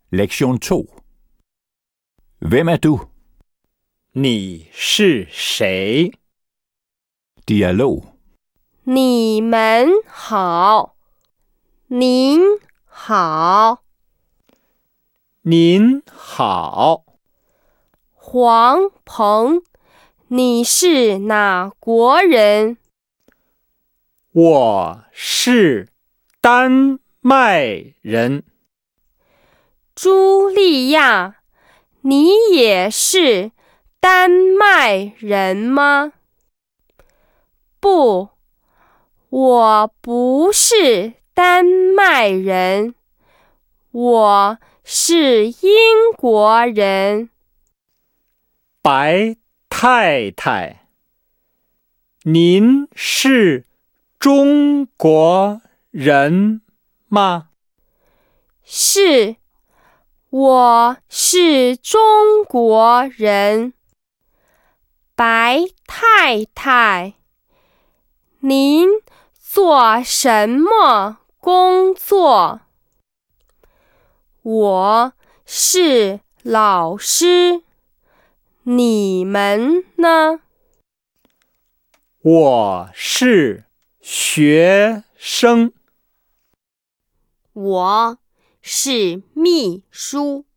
Lektion 2. Hvem er du? 你是谁？ Dialog. 你们好，您好， 您好， 黄鹏，你是哪国人？ 我是丹麦人。 茱莉亚，你也是丹麦人吗？不，我不是丹麦人，我是英国人。 白太太，您是中国人吗？ 是，我是中国人。白太太，您做什么工作？我是老师，你们呢？ 我是学生。 我是秘书。